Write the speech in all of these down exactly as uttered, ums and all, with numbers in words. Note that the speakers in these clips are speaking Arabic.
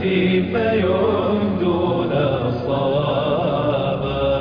يأتي فيمدون الصوابا.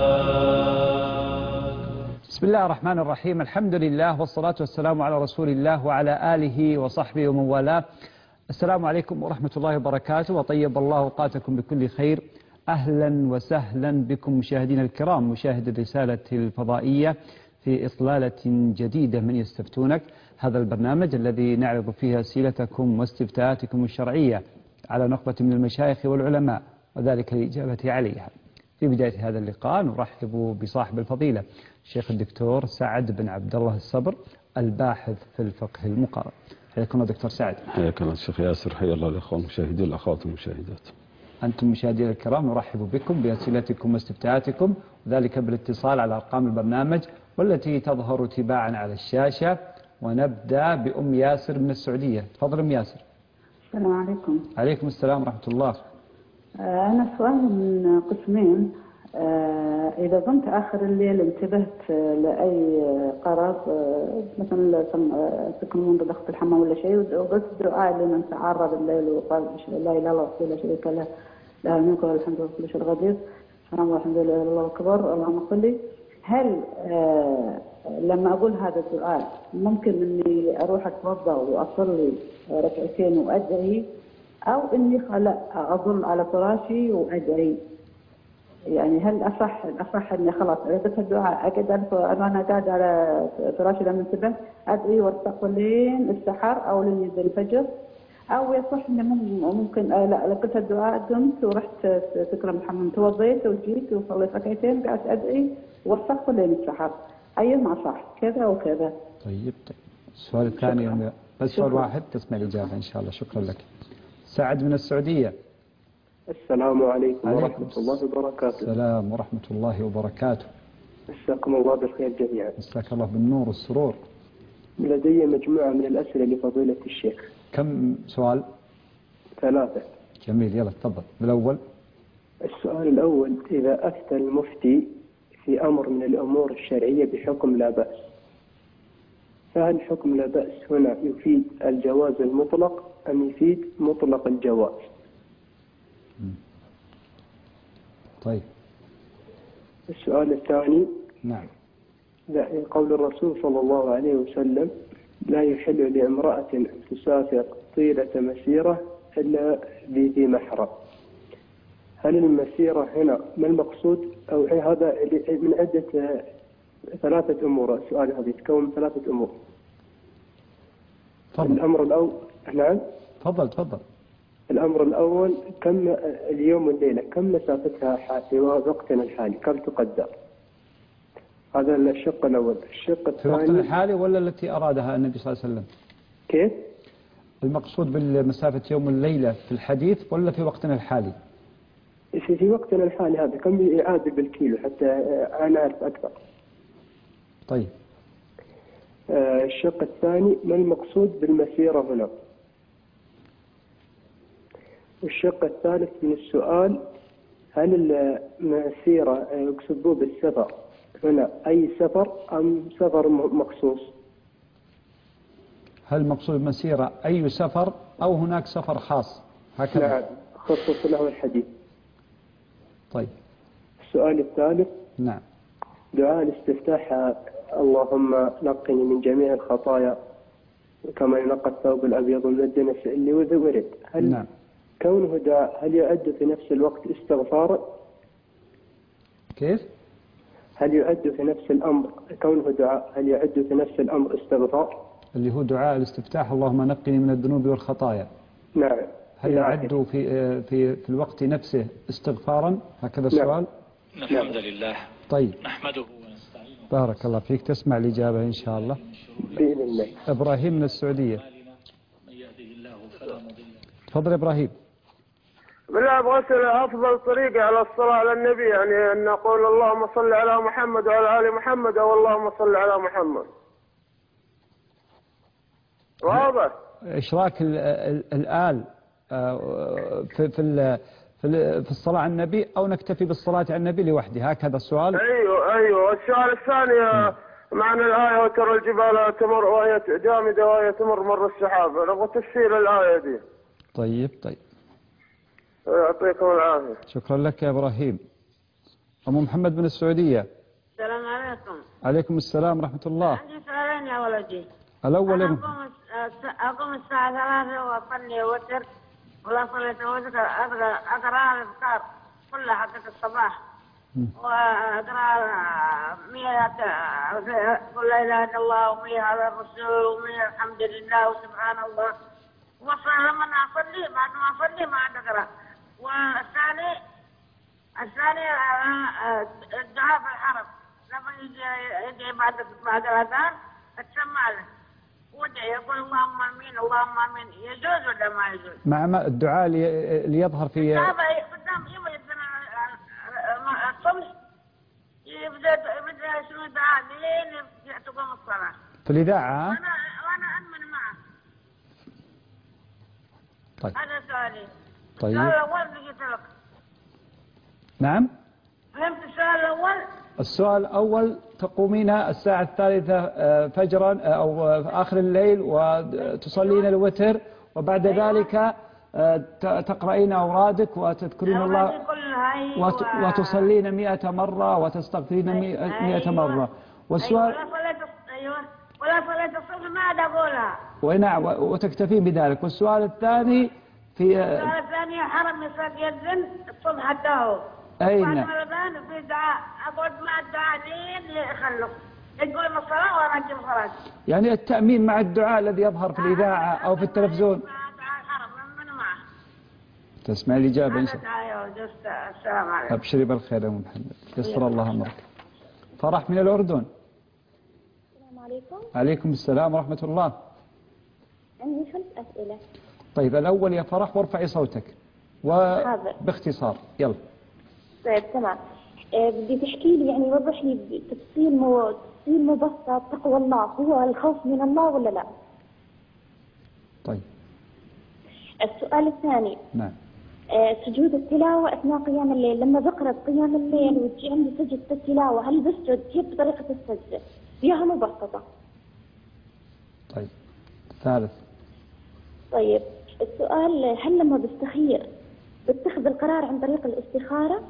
بسم الله الرحمن الرحيم. الحمد لله والصلاة والسلام على رسول الله وعلى آله وصحبه ومن والاه. السلام عليكم ورحمة الله وبركاته، وطيب الله أوقاتكم بكل خير. أهلا وسهلا بكم مشاهدينا الكرام، مشاهد الرسالة الفضائية في إطلالة جديدة من يستفتونك، هذا البرنامج الذي نعرض فيه أسئلتكم واستفتاءاتكم الشرعية على نخبة من المشايخ والعلماء وذلك للإجابة عليها. في بداية هذا اللقاء نرحب بصاحب الفضيلة الشيخ الدكتور سعد بن عبد الله الصبر، الباحث في الفقه المقارن. حياكم الله دكتور سعد. حياك الله الشيخ ياسر، حيا الله الأخوان المشاهدين والأخوات المشاهدات. أنتم مشاهدينا الكرام نرحب بكم بأسئلتكم واستفتاءاتكم، وذلك بالاتصال على أرقام البرنامج والتي تظهر تباعا على الشاشة. ونبدأ بأم ياسر من السعودية. تفضل أم ياسر. السلام عليكم. عليكم السلام ورحمة الله. أنا سؤالي من قسمين. إذا قمت آخر الليل انتبهت لأي قرار، مثلا تكون منذ ضغط الحمام ولا شيء، وقلت دعاء لمن تعرض الليل وقال لا إله إلا الله وحده لا شريك له له الملك وله الحمد وكل شيء قدير، سبحان الله والحمد لله الله أكبر اللهم صل. هل لما أقول هذا الدعاء ممكن إني أروح أتوضأ وأصلي ركعتين وأدعي، أو إني خلا أظل على فراشي وأدعي؟ يعني هل أصح الأصح إني خلاص عرفت الدعاء أقعد أنا قاعد على فراشي لما انتبه أدعي واستغفر لين السحر أو لين ينزل الفجر، أو يصح إني ممكن لا لقيت الدعاء قمت ورحت تكرم الحمام توضيت وجيت وصليت ركعتين قعدت أدعي واستغفر لين السحر، أيهما صح كذا وكذا؟ طيب طيب. السؤال الثاني بس سؤال واحد تسمع الإجابة إن شاء الله. شكرا لك. سعد من السعودية. السلام عليكم ورحمة الله وبركاته. السلام ورحمة الله وبركاته. مساكم الله بالخير جميعا. مساك الله بالنور والسرور. لدي مجموعة من الأسئلة لفضيلة الشيخ. كم سؤال؟ ثلاثة. جميل، يلا تفضل. بالأول، السؤال الأول: إذا أفتى المفتي في أمر من الأمور الشرعية بحكم لا بأس، فهل حكم لا بأس هنا يفيد الجواز المطلق أم يفيد مطلق الجواز؟ طيب. السؤال الثاني: نعم. قول الرسول صلى الله عليه وسلم: لا يحل لامرأة أن تسافر طيلة مسيرة إلا بذي محرم. هل المسيرة هنا ما المقصود؟ أو هذا من عدة ثلاثة أمور. السؤال هذا يتكون من ثلاثة أمور. تفضل. الأمر الأول، نعم تفضل تفضل. الأمر الأول: كم اليوم والليلة كم مسافتها في وقتنا الحالي، كم تقدر؟ هذا الشق الأول. الشق الثاني: في وقتنا الحالي ولا التي أرادها النبي صلى الله عليه وسلم؟ كيف؟ المقصود بالمسافة يوم والليلة في الحديث ولا في وقتنا الحالي؟ في, في وقتنا الحالي هذا كم يعادل بالكيلو حتى أنا أعرف أكثر. طيب. آه الشق الثاني: ما المقصود بالمسيرة هنا؟ والشق الثالث من السؤال: هل المسيرة يقصدوا بالسفر هنا أي سفر أم سفر مخصوص؟ هل المقصود بالمسيرة أي سفر أو هناك سفر خاص؟ هكذا. نعم، خصص له الحديث. طيب. السؤال الثالث: نعم. دعاء الاستفتاح: اللهم نقني من جميع الخطايا كما ينقى الثوب الأبيض من الدنس اللي ورد. هل نعم. كونه دعاء هل يعد في نفس الوقت استغفارا؟ كيف؟ هل يعد في نفس الأمر كونه دعاء هل يعد في نفس الأمر استغفار؟ اللي هو دعاء الاستفتاح اللهم نقني من الذنوب والخطايا. نعم. هل يعد في في في الوقت نفسه استغفارا؟ هكذا السؤال؟ نعم. الحمد لله. طيب. نحمده ونستعينه. بارك الله فيك. تسمع الإجابة إن شاء الله. بإذن الله. إبراهيم من السعودية. من يهده الله فلا مضل له. تفضل إبراهيم. بالله أبغى أسأل أفضل طريقة على الصلاة على النبي، يعني أن نقول اللهم صل على محمد وعلى آل محمد أو اللهم صل على محمد. واضح؟ إشراك ال ال الآل في في في الصلاة على النبي أو نكتفي بالصلاة على النبي لوحده، هكذا السؤال؟ أيوه أيوه. السؤال الثاني: معنى الآية وترى الجبال تمر وهي جامدة وهي تمر مر السحاب، نبغى تفسير الآية دي. طيب طيب. ويعطيكم العافية. شكرا لك يا إبراهيم. أم محمد من السعودية. السلام عليكم. عليكم السلام ورحمة الله. عندي سؤالين يا ولدي. الأول أنا أقوم أقوم الساعة ثلاثة وأصلي وتر، ولا صليت وتر أقرأ أقرأ الأذكار كلها حقت الصباح، وأقرأ مية قل لا إله إلا الله ومية على الرسول ومية الحمد لله وسبحان الله. وصل لما أصلي بعد ما أصلي ما عاد أقرأ. والثاني الثاني الدعاء في الحرم لما يجي يجي بعد بعد الأذان أتسمع له ودعي يقول اللهم آمين اللهم آمين. يجوز ولا ما يجوز؟ مع ما الدعاء اللي اللي يظهر في قدام يوم يبدأ الصبح يبدأ يبدأ شنو دعاء لين تقوم الصلاة في الإذاعة. وأنا وأنا أمن معه. طيب. هذا سؤالي. طيب. السؤال الأول بقيت لك. نعم. فهمت السؤال الأول؟ السؤال الأول تقومين الساعة الثالثة فجرا أو آخر الليل وتصلين الوتر، وبعد ذلك تقرأين أورادك وتذكرين الله وتصلين مئة مرة وتستغفرين مئة مرة. والسؤال أيوة ولا صلاة الصبح ما عاد أقولها. ونعم وتكتفين بذلك. والسؤال الثاني في السؤال الثاني حرم يصير يأذن الصبح حتى هو. أين؟ بعد رمضان في دعاء أقعد مع الدعاء لين يخلص يقول الصلاة وأرجع الصلاة. يعني التأمين مع الدعاء الذي يظهر في الإذاعة أو في التلفزيون. دعاء الحرم من معه. تسمع الإجابة إن شاء الله. السلام عليكم. أبشري بالخير يا أم محمد. يسر الله أمرك. فرح من الأردن. السلام عليكم. عليكم السلام ورحمة الله. عندي خمس أسئلة. طيب الأول يا فرح وارفعي صوتك وباختصار يلا. طيب تمام. أه بدي تحكي لي يعني وضح لي تفصيل مو تفصيل مبسط تقوى الله هو الخوف من الله ولا لا؟ طيب. السؤال الثاني. نعم. أه سجود التلاوة أثناء قيام الليل، لما بقرأ قيام الليل وتجي عندي سجدة التلاوة هل بسجد كيف بطريقة السجدة؟ فيها مبسطة. طيب. ثالث. طيب السؤال هل لما بستخير بتخذ القرار عن طريق الاستخارة؟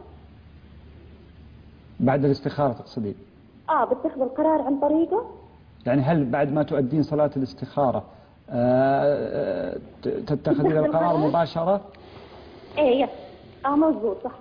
بعد الاستخارة تقصدين؟ اه بتخذ القرار عن طريقه؟ يعني هل بعد ما تؤدين صلاة الاستخارة آه تتخذين القرار مباشرة؟ ايه يس اه مضبوط صح.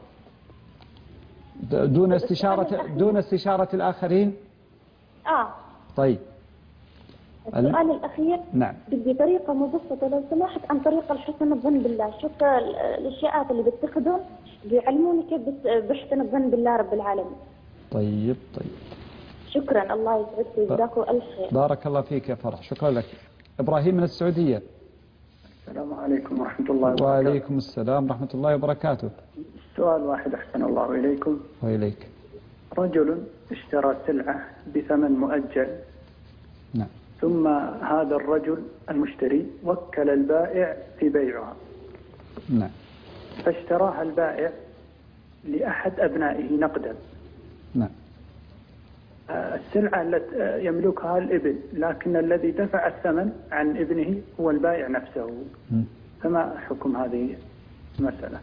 دون استشارة دون استشارة الآخرين؟ اه. طيب. السؤال الأخير. نعم. بدي طريقة مبسطة لو سمحت عن طريقة الحسن الظن بالله، شوف الأشياء اللي بتخدم بيعلموني كيف بحسن الظن بالله رب العالمين. طيب طيب. شكرا الله يسعدك ويجزاكم ألف خير. بارك الله فيك يا فرح، شكرا لك. إبراهيم من السعودية. السلام عليكم ورحمة الله وبركاته. وعليكم السلام ورحمة الله وبركاته. سؤال واحد أحسن الله إليكم. وإليك. رجل اشترى سلعة بثمن مؤجل. نعم. ثم هذا الرجل المشتري وكل البائع في بيعها. نعم. فاشتراها البائع لأحد أبنائه نقدا. نعم. السلعة التي يملكها الابن، لكن الذي دفع الثمن عن ابنه هو البائع نفسه. م. فما حكم هذه المسألة؟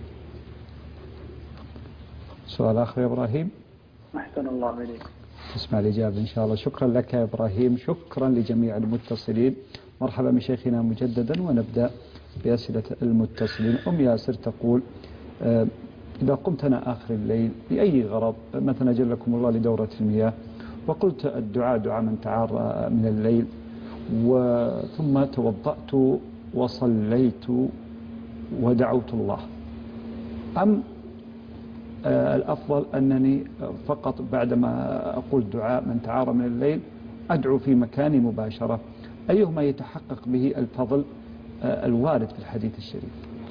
سؤال آخر يا إبراهيم. أحسن الله إليكم. اسمع الإجابة إن شاء الله. شكرا لك يا إبراهيم، شكرا لجميع المتصلين. مرحبا بشيخنا مجددا، ونبدأ بأسئلة المتصلين. أم ياسر تقول آه إذا قمت أنا آخر الليل لأي غرض، مثلا أجلكم الله لدورة المياه، وقلت الدعاء دعاء من تعار من الليل، وثم توضأت وصليت ودعوت الله، أم آه الأفضل أنني فقط بعدما أقول دعاء من تعار من الليل أدعو في مكاني مباشرة؟ أيهما يتحقق به الفضل آه الوارد في الحديث الشريف؟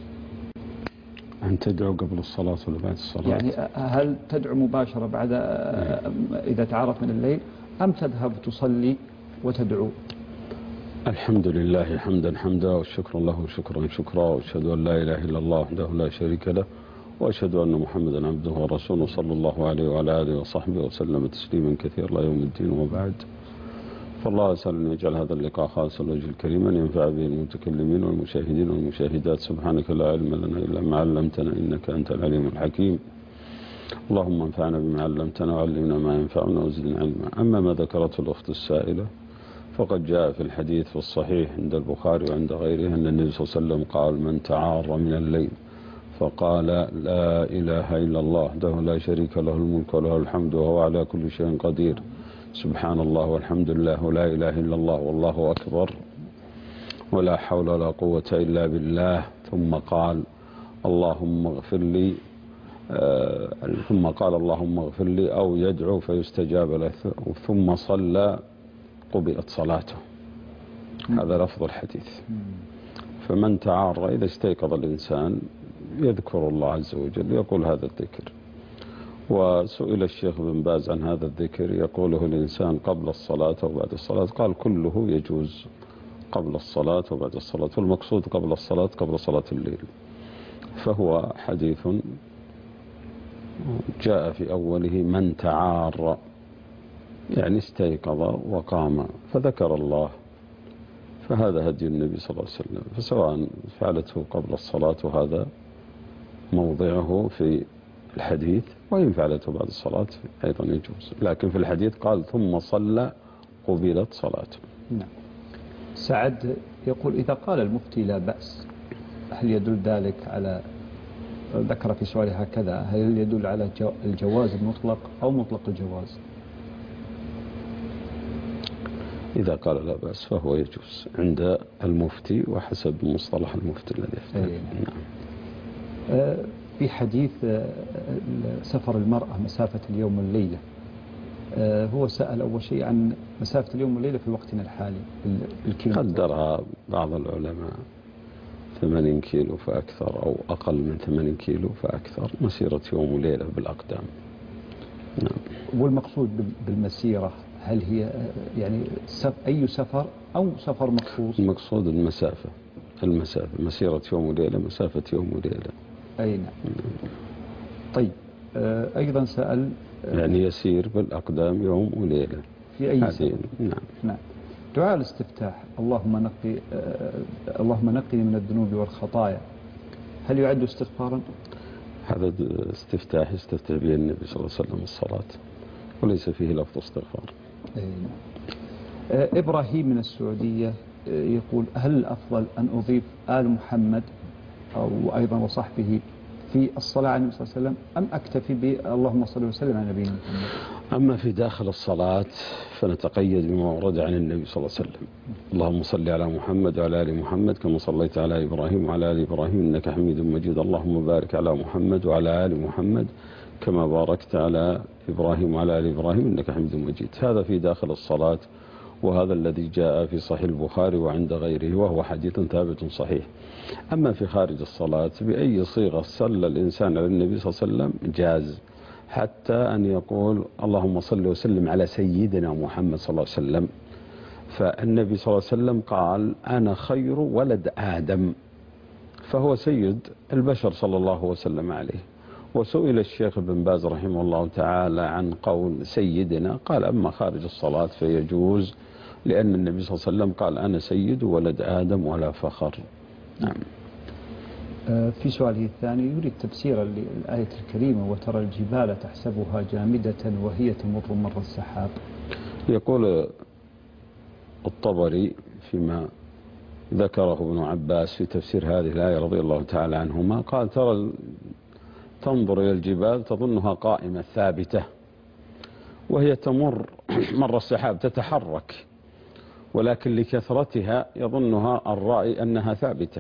أن تدعو قبل الصلاة ولا بعد الصلاة؟ يعني هل تدعو مباشرة بعد إذا تعرف من الليل، أم تذهب تصلي وتدعو؟ الحمد لله حمدا حمدا والشكر له شكرا شكرا، وأشهد أن لا إله إلا الله وحده لا شريك له، وأشهد أن محمدا عبده ورسوله صلى الله عليه وعلى آله وصحبه وسلم تسليما كثيرا إلى يوم الدين. وبعد، فالله أسأل أن يجعل هذا اللقاء خالصا لوجه الكريم، أن ينفع به المتكلمين والمشاهدين والمشاهدات. سبحانك لا علم لنا إلا ما علمتنا إنك أنت العليم الحكيم. اللهم انفعنا بما علمتنا وعلمنا ما ينفعنا وزدنا علما. أما ما ذكرته الأخت السائلة فقد جاء في الحديث في الصحيح عند البخاري وعند غيره أن النبي صلى الله عليه وسلم قال: من تعار من الليل فقال لا إله إلا الله وحده لا شريك له الملك وله الحمد وهو على كل شيء قدير، سبحان الله والحمد لله ولا إله إلا الله والله أكبر ولا حول ولا قوة إلا بالله، ثم قال اللهم اغفر لي آه ثم قال اللهم اغفر لي أو يدعو فيستجاب له، ثم صلى قبلت صلاته. هذا لفظ الحديث. فمن تعار إذا استيقظ الإنسان يذكر الله عز وجل يقول هذا الذكر. وسئل الشيخ بن باز عن هذا الذكر يقوله الإنسان قبل الصلاة أو بعد الصلاة، قال كله يجوز قبل الصلاة وبعد الصلاة، والمقصود قبل الصلاة قبل صلاة الليل. فهو حديث جاء في أوله من تعار، يعني استيقظ وقام فذكر الله، فهذا هدي النبي صلى الله عليه وسلم. فسواء فعلته قبل الصلاة وهذا موضعه في الحديث، وإن فعلته بعد الصلاة أيضا يجوز، لكن في الحديث قال ثم صلى قبلت صلاته. نعم. سعد يقول إذا قال المفتي لا بأس، هل يدل ذلك على، ذكر في سؤاله هكذا، هل يدل على الجواز المطلق أو مطلق الجواز؟ إذا قال لا بأس فهو يجوز عند المفتي وحسب مصطلح المفتي الذي يفتي. نعم. في حديث سفر المرأة مسافة اليوم والليلة، هو سأل أول شيء عن مسافة اليوم والليلة في وقتنا الحالي بالكيلو. قدرها بعض العلماء ثمانين كيلو فأكثر أو أقل من ثمانين كيلو فأكثر، مسيرة يوم وليلة بالأقدام. نعم. والمقصود بالمسيرة هل هي يعني أي سفر أو سفر مخصوص؟ المقصود المسافة، المسافة مسيرة يوم وليلة، مسافة يوم وليلة. أي نعم. طيب أيضا سأل يعني يسير بالأقدام يوم وليلة في أي سفر. نعم. نعم. دعاء الاستفتاح اللهم نقي آه اللهم نقني من الذنوب والخطايا، هل يعد استغفارا؟ هذا استفتاح يستفتح به النبي صلى الله عليه وسلم الصلاة، وليس فيه لفظ استغفار. آه إبراهيم من السعودية آه يقول هل الأفضل أن أضيف آل محمد أو أيضا وصحبه في الصلاة على النبي صلى الله عليه وسلم، أم أكتفي باللهم صل وسلم على نبينا محمد؟ أما في داخل الصلاة فنتقيد بما ورد عن النبي صلى الله عليه وسلم: اللهم صل على محمد وعلى آل محمد كما صليت على إبراهيم وعلى آل إبراهيم إنك حميد مجيد، اللهم بارك على محمد وعلى آل محمد كما باركت على إبراهيم وعلى آل إبراهيم إنك حميد مجيد. هذا في داخل الصلاة، وهذا الذي جاء في صحيح البخاري وعند غيره، وهو حديث ثابت صحيح. أما في خارج الصلاة بأي صيغة صلى الإنسان على النبي صلى الله عليه وسلم جاز، حتى أن يقول اللهم صل وسلم على سيدنا محمد صلى الله عليه وسلم. فالنبي صلى الله عليه وسلم قال أنا خير ولد آدم، فهو سيد البشر صلى الله وسلم عليه. وسئل الشيخ بن باز رحمه الله تعالى عن قول سيدنا، قال أما خارج الصلاة فيجوز، لأن النبي صلى الله عليه وسلم قال أنا سيد ولد آدم ولا فخر. نعم. في سؤاله الثاني يريد تفسيرا للآية الكريمة وترى الجبال تحسبها جامدة وهي تمر مر السحاب. يقول الطبري فيما ذكره ابن عباس في تفسير هذه الآية رضي الله تعالى عنهما، قال ترى تنظر إلى الجبال تظنها قائمة ثابتة وهي تمر مر السحاب تتحرك، ولكن لكثرتها يظنها الرأي أنها ثابتة.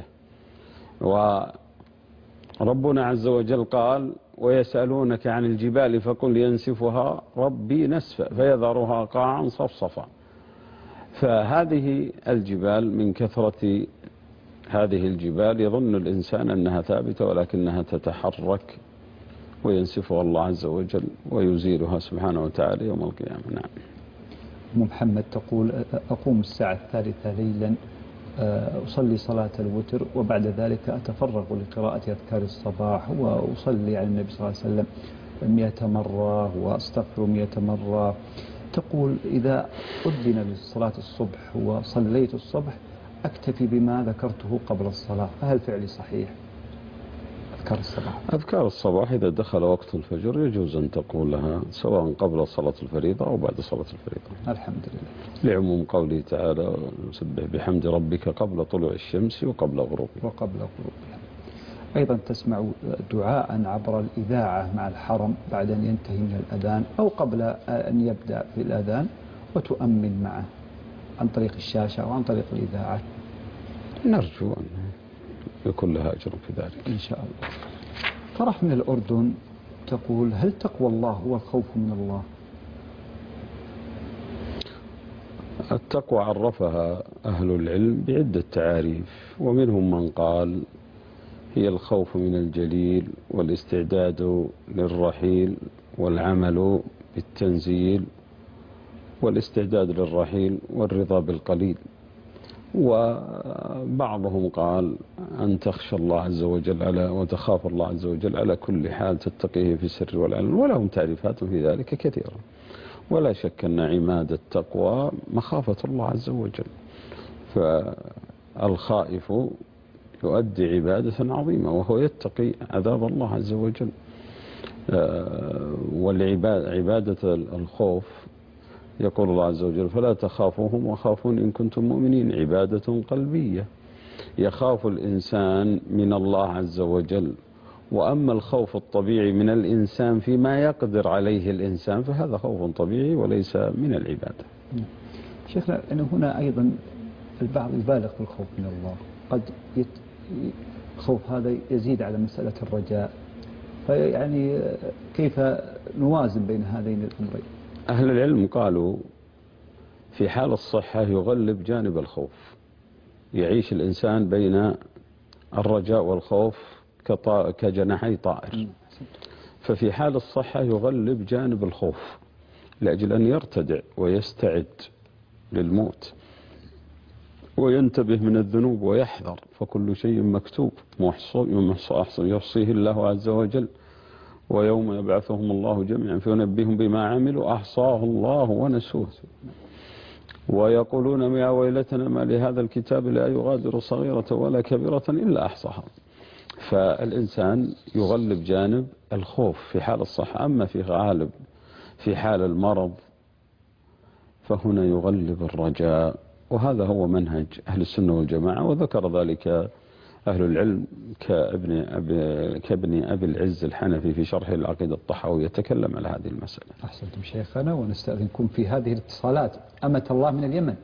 وربنا عز وجل قال ويسألونك عن الجبال فقل ينسفها ربي نسفا فيذرها قاعا صفصفا. فهذه الجبال من كثرة هذه الجبال يظن الإنسان أنها ثابتة، ولكنها تتحرك وينسفها الله عز وجل ويزيلها سبحانه وتعالى يوم القيامة. نعم. محمد تقول أقوم الساعة الثالثة ليلا أصلي صلاة الوتر وبعد ذلك أتفرغ لقراءة أذكار الصباح وأصلي على النبي صلى الله عليه وسلم مئة مرة وأستغفر مئة مرة، تقول إذا أذن لصلاة الصبح وصليت الصبح أكتفي بما ذكرته قبل الصلاة، فهل فعلي صحيح؟ أذكار الصباح أذكار الصباح إذا دخل وقت الفجر يجوز أن تقولها سواء قبل صلاة الفريضة أو بعد صلاة الفريضة. الحمد لله. لعموم قوله تعالى سبح بحمد ربك قبل طلوع الشمس وقبل غروبها. وقبل غروبها. أيضا تسمع دعاء عبر الإذاعة مع الحرم بعد أن ينتهي من الأذان أو قبل أن يبدأ في الأذان وتؤمن معه عن طريق الشاشة أو عن طريق الإذاعة. نرجو أن يكون لها أجر في ذلك إن شاء الله. فرح من الأردن تقول هل تقوى الله هو الخوف من الله؟ التقوى عرفها أهل العلم بعدة تعاريف، ومنهم من قال هي الخوف من الجليل والاستعداد للرحيل والعمل بالتنزيل والاستعداد للرحيل والرضا بالقليل. وبعضهم قال أن تخشى الله عز وجل على وتخاف الله عز وجل على كل حال تتقيه في السر والعلن، ولهم تعريفات في ذلك كثيرة. ولا شك أن عماد التقوى مخافة الله عز وجل، فالخائف يؤدي عبادة عظيمة وهو يتقي عذاب الله عز وجل. والعبادة الخوف يقول الله عز وجل فلا تخافوهم وخافون إن كنتم مؤمنين، عبادة قلبية يخاف الإنسان من الله عز وجل. وأما الخوف الطبيعي من الإنسان فيما يقدر عليه الإنسان فهذا خوف طبيعي وليس من العبادة. شيخنا أنه هنا أيضا البعض يبالغ في الخوف من الله، قد يت... الخوف هذا يزيد على مسألة الرجاء، فيعني كيف نوازن بين هذين الأمرين؟ أهل العلم قالوا في حال الصحة يغلب جانب الخوف، يعيش الإنسان بين الرجاء والخوف كجناحي طائر، ففي حال الصحة يغلب جانب الخوف لأجل أن يرتدع ويستعد للموت وينتبه من الذنوب ويحذر، فكل شيء مكتوب يحصيه الله عز وجل، ويوم يبعثهم الله جميعا فينبئهم بما عملوا أحصاه الله ونسوه، ويقولون يا ويلتنا ما لهذا الكتاب لا يغادر صغيرة ولا كبيرة إلا أحصاها. فالإنسان يغلب جانب الخوف في حال الصحة، أما في غالب في حال المرض فهنا يغلب الرجاء، وهذا هو منهج أهل السنة والجماعة، وذكر ذلك أهل العلم كابن أبي, كابن أبي العز الحنفي في شرح العقيدة الطحاوي يتكلم على هذه المسألة. أحسنتم شيخنا، ونستأذنكم في هذه الاتصالات. أمة الله من اليمن،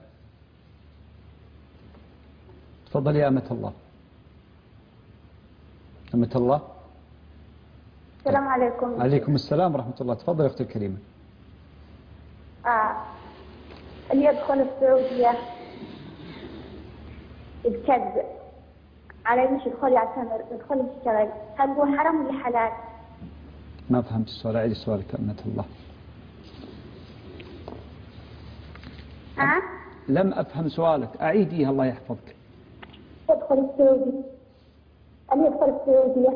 تفضل يا أمة الله. أمة الله. السلام عليكم. عليكم السلام ورحمة الله، تفضل يا أختي الكريمة. آه. اللي يدخل السعودية بكذب على مش يدخل يعتمر يدخل يشتغل، هل هو حرام ولا حلال؟ ما فهمت السؤال، عيد سؤالك أمة الله. ها؟ لم أفهم سؤالك، أعيديها الله يحفظك. يدخل السعودية اللي يدخل السعودية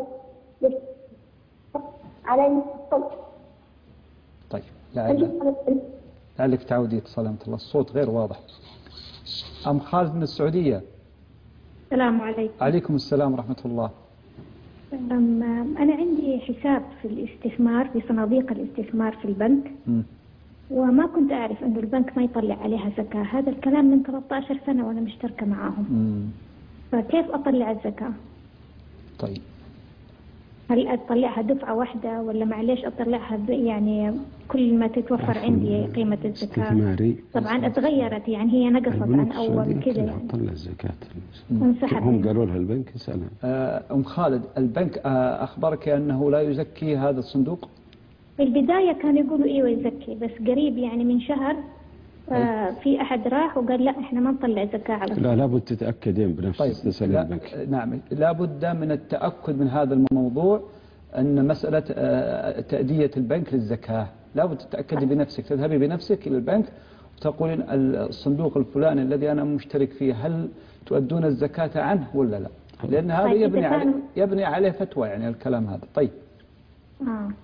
على مش يدخل. طيب لعل لعلك تعودي اتصال أمة الله، الصوت غير واضح. أم خالد من السعودية. السلام عليكم. عليكم السلام ورحمة الله. أنا عندي حساب في الاستثمار في صناديق الاستثمار في البنك، م. وما كنت أعرف أنه البنك ما يطلع عليها زكاة. هذا الكلام من ثلاثة عشر سنة وأنا مشتركة معاهم. م. فكيف أطلع الزكاة؟ طيب هل أطلعها دفعة واحدة ولا معليش أطلعها يعني كل ما تتوفر عندي قيمة الزكاة؟ طبعا اتغيرت، يعني هي نقصت عن أول كذا يعني. طلع الزكاة هم قالوا لها البنك يسألها. أم خالد، البنك أخبرك أنه لا يزكي هذا الصندوق؟ في البداية كانوا يقولوا إيوه يزكي، بس قريب يعني من شهر آه في أحد راح وقال لا إحنا ما نطلع زكاة على لا لابد تتأكدين بنفسك. طيب تسأل لا البنك. نعم لابد من التأكد من هذا الموضوع، أن مسألة آه تأدية البنك للزكاة لابد تتأكدي بنفسك، تذهبي بنفسك إلى البنك وتقولين الصندوق الفلاني الذي أنا مشترك فيه هل تؤدون الزكاة عنه ولا لا؟ لأن هذا يبني عليه يبني عليه فتوى يعني الكلام هذا. طيب آه.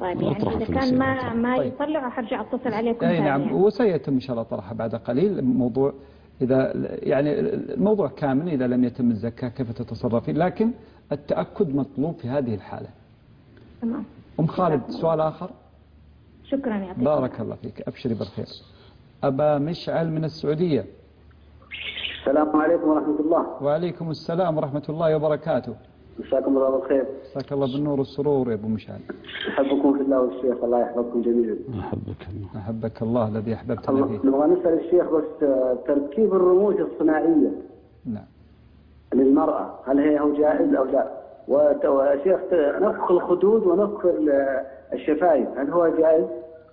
طيب يعني إذا كان ما ما طيب. يطلع حرجع أتصل عليكم. أي نعم يعني. وسيتم إن شاء الله طرحه بعد قليل. موضوع إذا يعني الموضوع كامل إذا لم يتم الزكاة كيف تتصرفين، لكن التأكد مطلوب في هذه الحالة. تمام. أم خالد سؤال آخر. شكرا يعطيك بارك الله فيك، أبشري بالخير. أبا مشعل من السعودية. السلام عليكم ورحمة الله. وعليكم السلام ورحمة الله وبركاته. مساكم الله بالخير. مساك الله بالنور والسرور يا أبو مشعل. أحبكم في الله والشيخ، الله يحفظكم جميعا. أحبك الله. أحبك الله الذي أحببتنا فيه. نبغى نسأل الشيخ بس تركيب الرموش الصناعية نعم للمرأة هل هي هو جائز أو لا؟ وشيخ نفخ الخدود ونفخ الشفايف هل هو جائز؟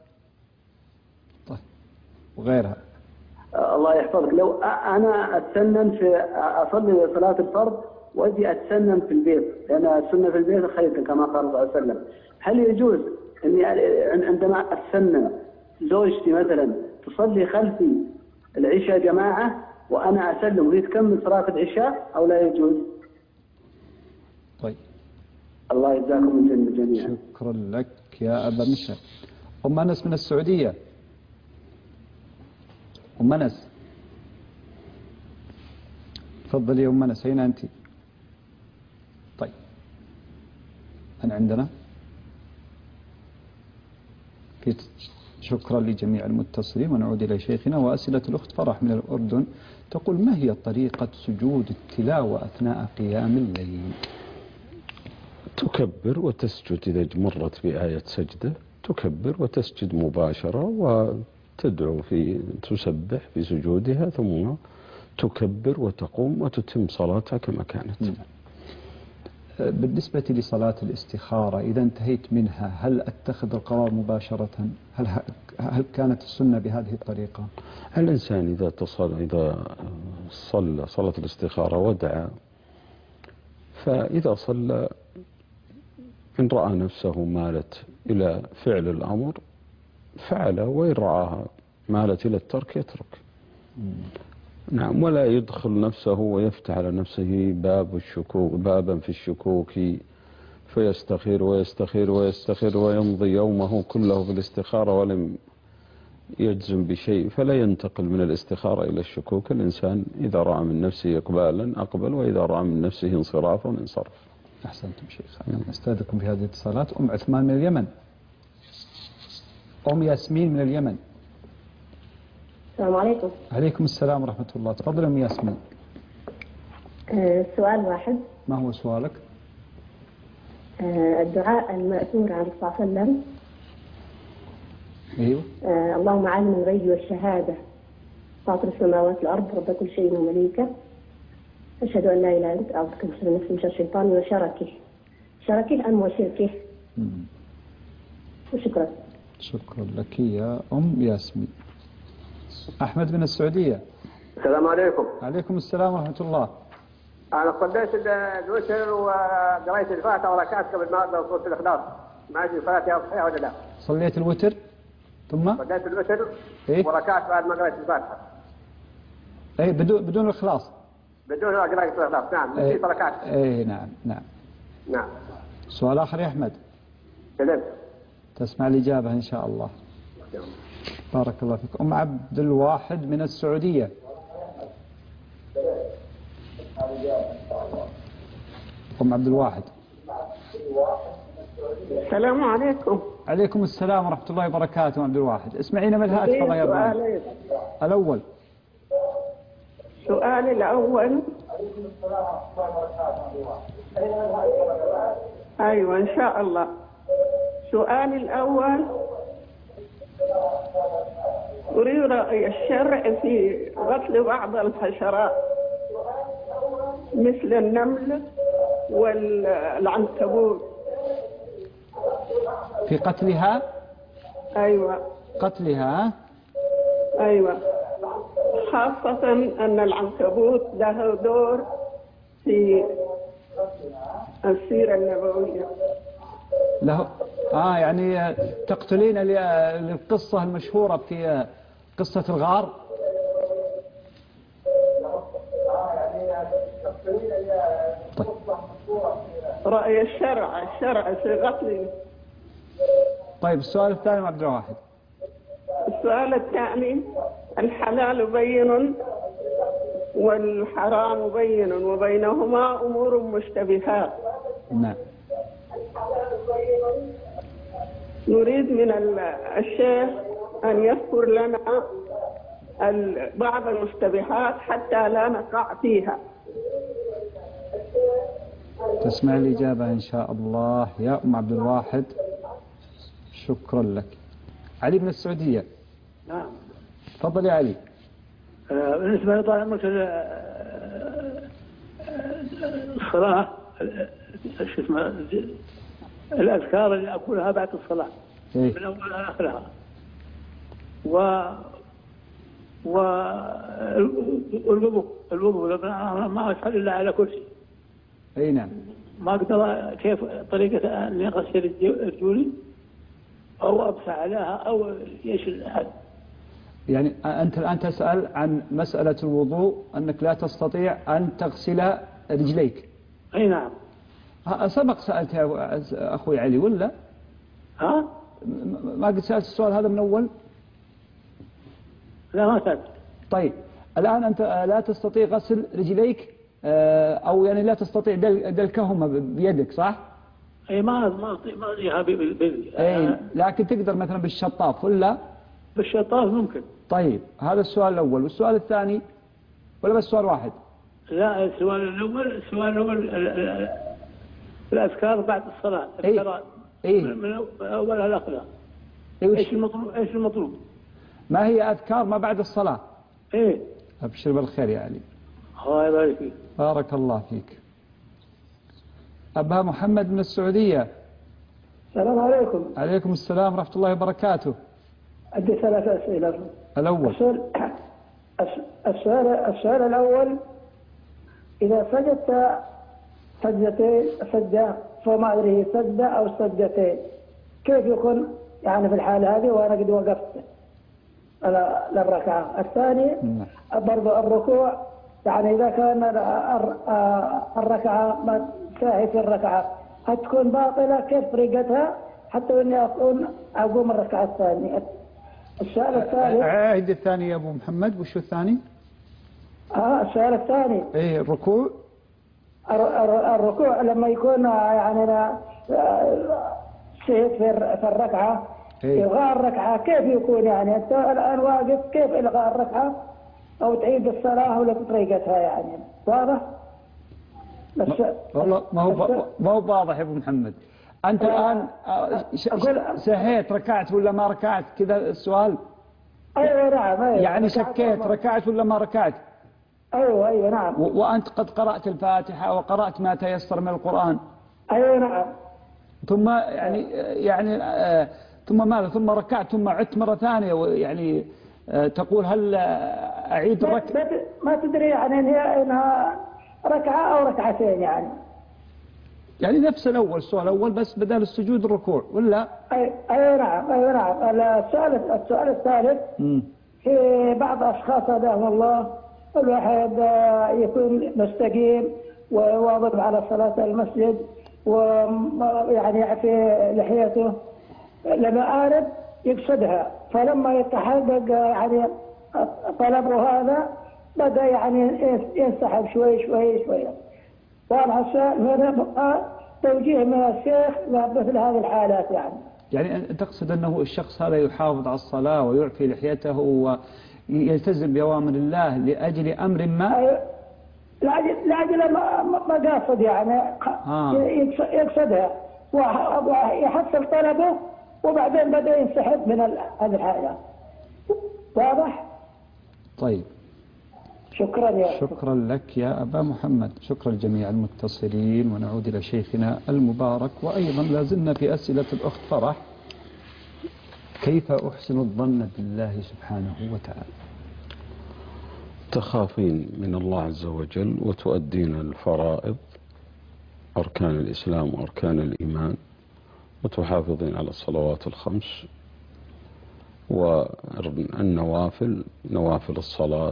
طيب وغيرها. الله يحفظك، لو أنا أتسنن في أصلي صلاة الفرض وأجي أتسنن في البيت، لأن السنة في البيت خير كما قال صلى الله عليه وسلم، هل يجوز أني عندما أتسنن زوجتي مثلا تصلي خلفي العشاء جماعة وأنا أسلم وهي تكمل صلاة العشاء أو لا يجوز؟ طيب الله يجزاكم من جنة جميعا. شكرا لك يا أبا مشعل. أم أنس من السعودية. أم أنس تفضلي يا أم أنس، أين أنت؟ طيب أنا عندنا في شكرا لجميع المتصلين، ونعود إلى شيخنا. وأسئلة الأخت فرح من الأردن تقول: ما هي طريقة سجود التلاوة أثناء قيام الليل؟ تكبر وتسجد إذا مرت بآية سجدة، تكبر وتسجد مباشرة وتدعو في تسبح في سجودها، ثم تكبر وتقوم وتتم صلاتها كما كانت. بالنسبة لصلاة الاستخارة إذا انتهيت منها هل أتخذ القرار مباشرة؟ هل هل كانت السنة بهذه الطريقة؟ الإنسان إذا تصل إذا صلى صلاة الاستخارة ودعا، فإذا صلى إن رأى نفسه مالت إلى فعل الأمر فعل، وإن رآها مالت إلى الترك يترك. نعم، ولا يدخل نفسه ويفتح على نفسه باب الشكوك بابا في الشكوك فيستخير ويستخير ويستخير ويمضي يومه كله في الاستخارة ولم يجزم بشيء، فلا ينتقل من الاستخارة إلى الشكوك. الإنسان إذا رأى من نفسه إقبالا أقبل، وإذا رأى من نفسه انصرافا انصرف. أحسنتم شيخ. أستاذكم في هذه الاتصالات. أم عثمان من اليمن. أم ياسمين من اليمن. السلام عليكم. عليكم السلام ورحمة الله. تفضل أم ياسمين. أه سؤال واحد. ما هو سؤالك؟ أه الدعاء المأثور عن صلى الله عليه وسلم. أيوه. أه اللهم عالم الغيب والشهادة فاطر السماوات والأرض رب كل شيء ومليكه أشهد أن لا إله إلا أنت أعوذ بك من نفسي من الشيطان وشركه شركه الأم وشركه. وشكرا. شكرا لك يا أم ياسمين. أحمد من السعودية. السلام عليكم. عليكم السلام ورحمة الله. أنا صليت الوتر وقريت الفاتحة وركعت قبل ما أبدأ صلاة الإخلاص، ما أدري صلاتي صحيحة ولا لا. صليت الوتر ثم؟ صليت الوتر إيه؟ وركعت بعد ما قريت الفاتحة. إيه بدون بدون الإخلاص. بدون قراءة الإخلاص، نعم. إيه؟ ركعت. إيه نعم نعم. نعم. سؤال آخر يا أحمد. سلام. تسمع الإجابة إن شاء الله. بارك الله فيك. أم عبد الواحد من السعودية. أم عبد الواحد. السلام عليكم. عليكم السلام ورحمة الله وبركاته. عبد الواحد اسمعينا من الهاتف الله يرضى. الأول. سؤالي الأول. أيوة إن شاء الله. سؤالي الأول، أريد رأي الشرع في قتل بعض الحشرات مثل النمل والعنكبوت. في قتلها؟ أيوة. قتلها؟ أيوة، خاصة أن العنكبوت له دور في السيرة النبوية. له آه يعني تقتلين القصة المشهورة في قصة الغار. طيب. رأي الشرع الشرع في قتل طيب السؤال الثاني عبد الواحد. السؤال الثاني: الحلال بين والحرام بين وبينهما أمور مشتبهات. نعم. نريد من الشيخ أن يذكر لنا بعض المشتبهات حتى لا نقع فيها. تسمع الإجابة إن شاء الله يا أم عبد الواحد. شكرا لك. علي من السعودية. نعم. تفضل يا علي. آه بالنسبة لطال عمرك الصلاة شو اسمه الأذكار اللي أقولها بعد الصلاة إيه؟ من أولها لآخرها و و الوضوء الوضوء ما أسأل إلا على كرسي. أي نعم. ما أقدر كيف طريقة أني أغسل رجولي أو أبصع عليها أو إيش الحد. يعني أنت الآن تسأل عن مسألة الوضوء أنك لا تستطيع أن تغسل رجليك. أي نعم. سبق سألت يا أخوي علي ولا؟ ها؟ ما قد سألت السؤال هذا من أول؟ لا ما سألت. طيب الآن أنت لا تستطيع غسل رجليك أو يعني لا تستطيع دلكهما بيدك صح؟ أي ما ما ما أديها بيدي. أي لكن تقدر مثلا بالشطاف ولا؟ بالشطاف ممكن. طيب هذا السؤال الأول. والسؤال الثاني ولا بس سؤال واحد؟ لا السؤال الأول السؤال الأول الأذكار بعد الصلاة. إيه؟ إيه؟ من أولها لآخرها. إيه إيش المطلوب؟ إيش المطلوب؟ ما هي أذكار ما بعد الصلاة؟ إيه؟ أبشر بالخير يا علي. الله يبارك فيك. بارك الله فيك. أبا محمد من السعودية. السلام عليكم. عليكم السلام ورحمة الله وبركاته. عندي ثلاث أسئلة. الأول. السؤال السؤال السؤال الأول: إذا سجدت سجدتين سجدة فما أدري سجدة أو سجدتين كيف يكون يعني في الحالة هذه وأنا قد وقفت للركعة الثانية؟ برضو الركوع يعني إذا كان الركعة ساهي في الركعة هتكون باطلة كيف طريقتها حتى إني أكون أقوم الركعة الثانية. السؤال الثالث. عيد الثاني يا أبو محمد. وشو الثاني؟ آه السؤال الثاني. إيه الركوع. الركوع لما يكون يعني سهيت في الركعة إيه؟ إلغاء الركعة كيف يكون يعني أنت الآن واقف كيف إلغاء الركعة أو تعيد الصلاة ولا طريقتها يعني واضح؟ بس والله ما هو ما هو واضح يا أبو محمد. أنت الآن سهيت ركعت ولا ما ركعت كذا السؤال؟ أيوة نعم. أيوة يعني شكيت ركعت ولا ما ركعت؟ أيوة أيوة نعم. وأنت قد قرأت الفاتحة وقرأت ما تيسر من القرآن. أيوة نعم. ثم يعني يعني آه ثم ماذا؟ ثم ركعت ثم عدت مرة ثانية يعني آه تقول هل أعيد الركعة؟ ما تدري يعني هي إنها ركعة أو ركعتين يعني. يعني نفس الأول السؤال الأول بس بدل السجود الركوع ولا؟ أي أي نعم أي نعم. السؤال السؤال الثالث م. في بعض أشخاص هداهم الله الواحد يكون مستقيم وواظب على صلاة المسجد ويعني في لحيته لما آرد يقصدها فلما يتحقق يعني طلبه هذا بدأ يعني ينسحب شوي شوي شوي. واضح السؤال هنا توجيه من الشيخ مثل هذه الحالات يعني. يعني تقصد أنه الشخص هذا يحافظ على الصلاة ويعفي لحيته ويلتزم بأوامر الله لأجل أمر ما؟ لأجل لأجل مقاصد يعني آه. يقصدها ويحصل طلبه وبعدين بدأ ينسحب من هذه الحالة. واضح؟ طيب. شكرا يا شكرا لك يا أبا محمد. شكرا لجميع المتصلين ونعود إلى شيخنا المبارك. وأيضا لازلنا في أسئلة الأخت فرح. كيف أحسن الظن بالله سبحانه وتعالى؟ تخافين من الله عز وجل وتؤدين الفرائض أركان الإسلام وأركان الإيمان وتحافظين على الصلوات الخمس والنوافل نوافل الصلاة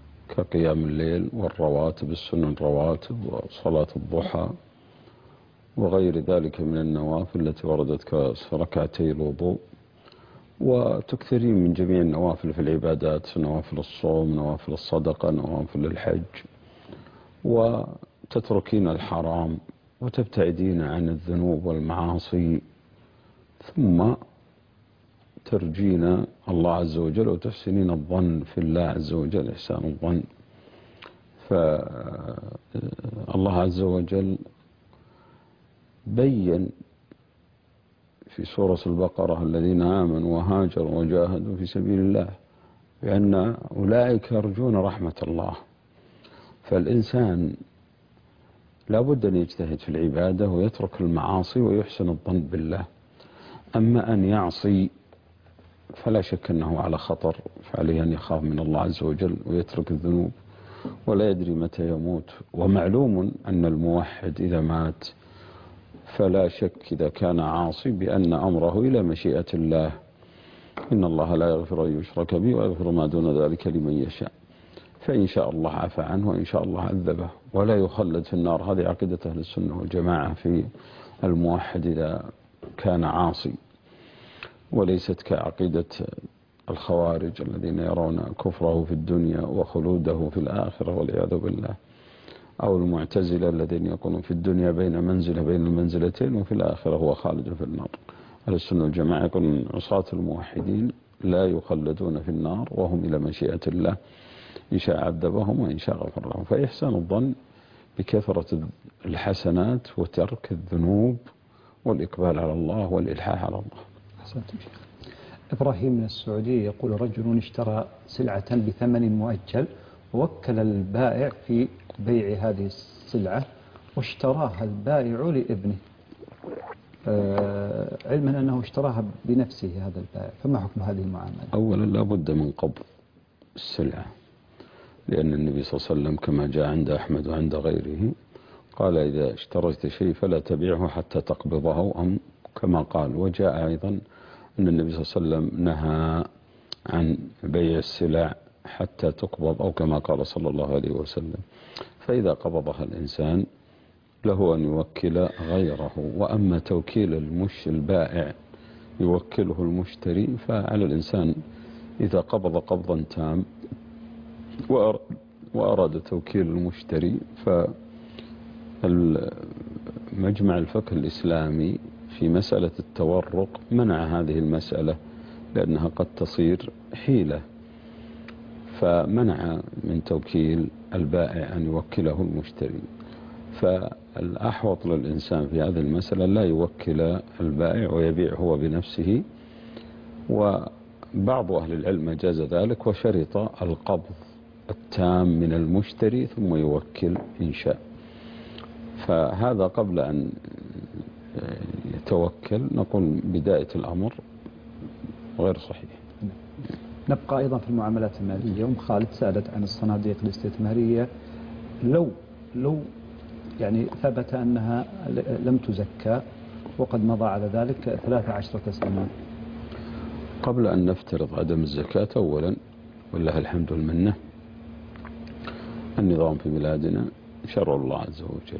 كقيام الليل والرواتب السنن الرواتب وصلاة الضحى وغير ذلك من النوافل التي وردت كركعتي الوضوء، وتكثرين من جميع النوافل في العبادات، نوافل الصوم، نوافل الصدقة، نوافل الحج، وتتركين الحرام وتبتعدين عن الذنوب والمعاصي، ثم ترجين الله عز وجل وتحسنين الظن في الله عز وجل إحسان الظن. فالله عز وجل بين في سورة البقرة الذين آمنوا وهاجروا وجاهدوا في سبيل الله بأن أولئك يرجون رحمة الله. فالإنسان لا بد أن يجتهد في العبادة ويترك المعاصي ويحسن الظن بالله. أما أن يعصي فلا شك أنه على خطر، فعليه أن يخاف من الله عز وجل ويترك الذنوب، ولا يدري متى يموت. ومعلوم أن الموحد إذا مات فلا شك إذا كان عاصي بأن أمره إلى مشيئة الله، إن الله لا يغفر أن يشرك به ويغفر ما دون ذلك لمن يشاء. فإن شاء الله عفى عنه وإن شاء الله عذبه ولا يخلد في النار. هذه عقيدة أهل السنة والجماعة في الموحد إذا كان عاصي، وليست كعقيدة الخوارج الذين يرون كفره في الدنيا وخلوده في الآخرة والعياذ بالله، أو المعتزلة الذين يكونون في الدنيا بين منزلة بين المنزلتين وفي الآخرة هو خالد في النار. أهل السنة والجماعة يكون عصاة الموحدين لا يخلدون في النار وهم إلى مشيئة الله، إن شاء عذبهم وإن شاء غفر لهم. فإحسان الظن بكثرة الحسنات وترك الذنوب والإقبال على الله والإلحاح على الله. أحسنتم شيخ. إبراهيم من السعودية يقول رجل اشترى سلعة بثمن مؤجل ووكل البائع في بيع هذه السلعة واشتراها البائع لابنه، آه علما أنه اشتراها بنفسه هذا البائع، فما حكم هذه المعاملة؟ أولا لا بد من قبض السلعة، لأن النبي صلى الله عليه وسلم كما جاء عند أحمد وعند غيره قال إذا اشتريت شيء فلا تبيعه حتى تقبضه، أم كما قال. وجاء أيضا أن النبي صلى الله عليه وسلم نهى عن بيع السلع حتى تقبض، أو كما قال صلى الله عليه وسلم. فإذا قبضها الإنسان له أن يوكل غيره. وأما توكيل المش البائع يوكله المشتري، فعلى الإنسان إذا قبض قبضا تام وأراد توكيل المشتري، فمجمع الفقه الإسلامي في مسألة التورق منع هذه المسألة لأنها قد تصير حيلة، فمنع من توكيل البائع أن يوكله المشتري. فالأحوط للإنسان في هذه المسألة لا يوكل البائع ويبيع هو بنفسه. وبعض أهل العلم جاز ذلك وشرط القبض التام من المشتري ثم يوكل إن شاء. فهذا قبل أن يتوكل نقول بداية الأمر غير صحيح. نبقى أيضا في المعاملات المالية. أم خالد سألت عن الصناديق الاستثمارية، لو لو يعني ثبت أنها لم تزكى وقد مضى على ذلك ثلاث عشرة سنة. قبل أن نفترض عدم الزكاة، أولا والله الحمد والمنة النظام في بلادنا شرع الله عز وجل،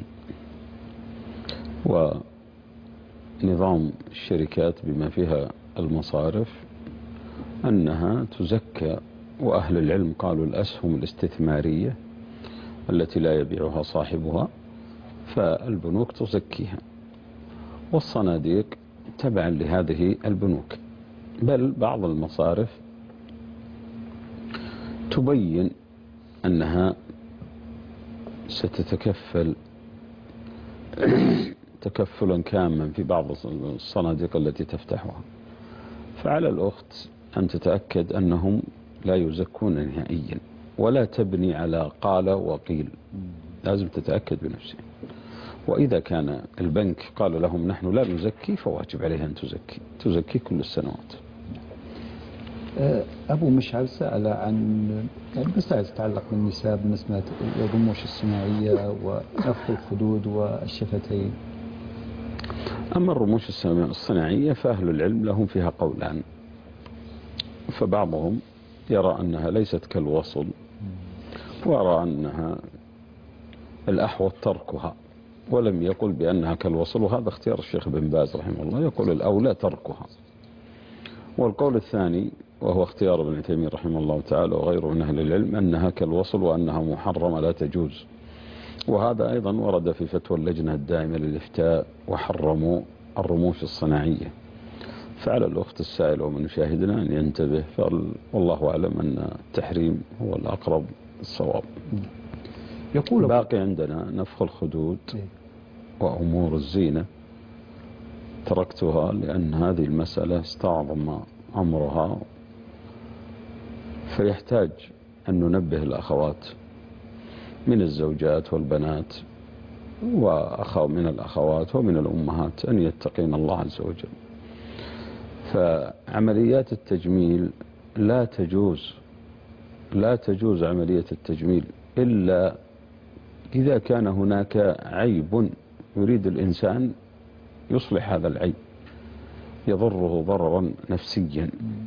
ونظام الشركات بما فيها المصارف أنها تزكى. وأهل العلم قالوا الأسهم الاستثمارية التي لا يبيعها صاحبها فالبنوك تزكيها، والصناديق تبعا لهذه البنوك. بل بعض المصارف تبين أنها ستتكفل تكفلا كاما في بعض الصناديق التي تفتحها. فعلى الأخت أن تتأكد أنهم لا يزكون نهائيا، ولا تبني على قال وقيل، لازم تتأكد بنفسها. وإذا كان البنك قال لهم نحن لا نزكي فواجب عليها أن تزكي تزكي كل السنوات. أبو مشعل سأل عن يعني مسائل تتعلق بالنساء بالنسبة للرموش الصناعية ونفخ الخدود والشفتين. أما الرموش الصناعية فأهل العلم لهم فيها قولان، فبعضهم يرى أنها ليست كالوصل، ويرى أنها الأحوط تركها ولم يقل بأنها كالوصل، وهذا اختيار الشيخ بن باز رحمه الله، يقول الأولى تركها. والقول الثاني وهو اختيار ابن تيمية رحمه الله تعالى وغيره من أهل العلم أنها كالوصل وأنها محرمة لا تجوز، وهذا أيضا ورد في فتوى اللجنة الدائمة للإفتاء وحرموا الرموش الصناعية. فعلى الأخت السائلة ومن يشاهدنا أن ينتبه، والله أعلم أن التحريم هو الأقرب الصواب. يقول باقي عندنا نفخ الخدود وأمور الزينة، تركتها لأن هذه المسألة استعظم أمرها، فيحتاج أن ننبه الأخوات من الزوجات والبنات وأخو من الأخوات ومن الأمهات أن يتقين الله عز وجل. فعمليات التجميل لا تجوز لا تجوز عملية التجميل إلا إذا كان هناك عيب يريد الإنسان يصلح هذا العيب يضره ضررا نفسيا،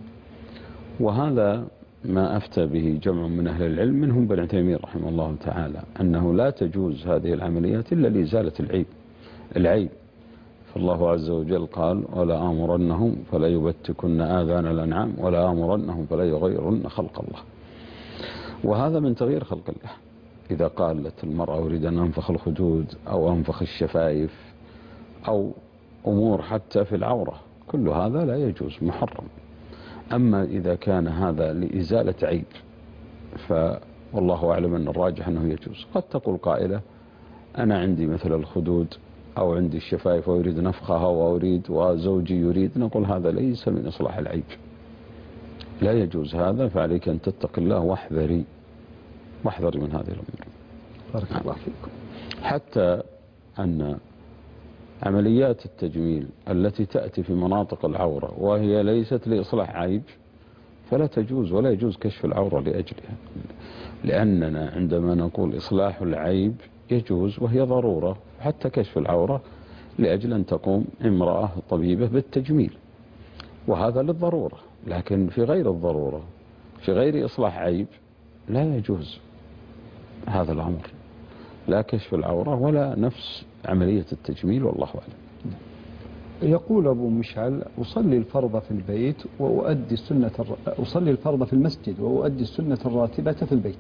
وهذا ما أفتى به جمع من أهل العلم منهم ابن تيمية رحمه الله تعالى، أنه لا تجوز هذه العمليات إلا لإزالة العيب العيب فالله عز وجل قال ولا آمرنهم فلا يبتكن آذان الأنعام ولا آمرنهم فلا يغيرن خلق الله، وهذا من تغيير خلق الله. إذا قالت المرأة أريد أن أنفخ الخدود أو أنفخ الشفايف أو أمور حتى في العورة، كل هذا لا يجوز، محرم. أما إذا كان هذا لإزالة عيب فوالله أعلم أن الراجح أنه يجوز. قد تقول قائلة أنا عندي مثل الخدود أو عندي الشفايف وأريد نفخها وأريد وزوجي يريد، نقول هذا ليس من إصلاح العيب، لا يجوز هذا، فعليك أن تتق الله واحذري واحذري من هذه الأمور. بارك الله فيكم. حتى أن عمليات التجميل التي تأتي في مناطق العورة وهي ليست لإصلاح عيب فلا تجوز، ولا يجوز كشف العورة لأجلها، لأننا عندما نقول إصلاح العيب يجوز وهي ضرورة، حتى كشف العورة لأجل أن تقوم امرأة طبيبة بالتجميل، وهذا للضرورة. لكن في غير الضرورة في غير إصلاح عيب لا يجوز هذا الأمر، لا كشف العورة ولا نفس عملية التجميل، والله أعلم. يقول أبو مشعل أصلي الفرض في البيت وأؤدي السنة الر... أصلي الفرض في المسجد وأؤدي السنة الراتبة في البيت،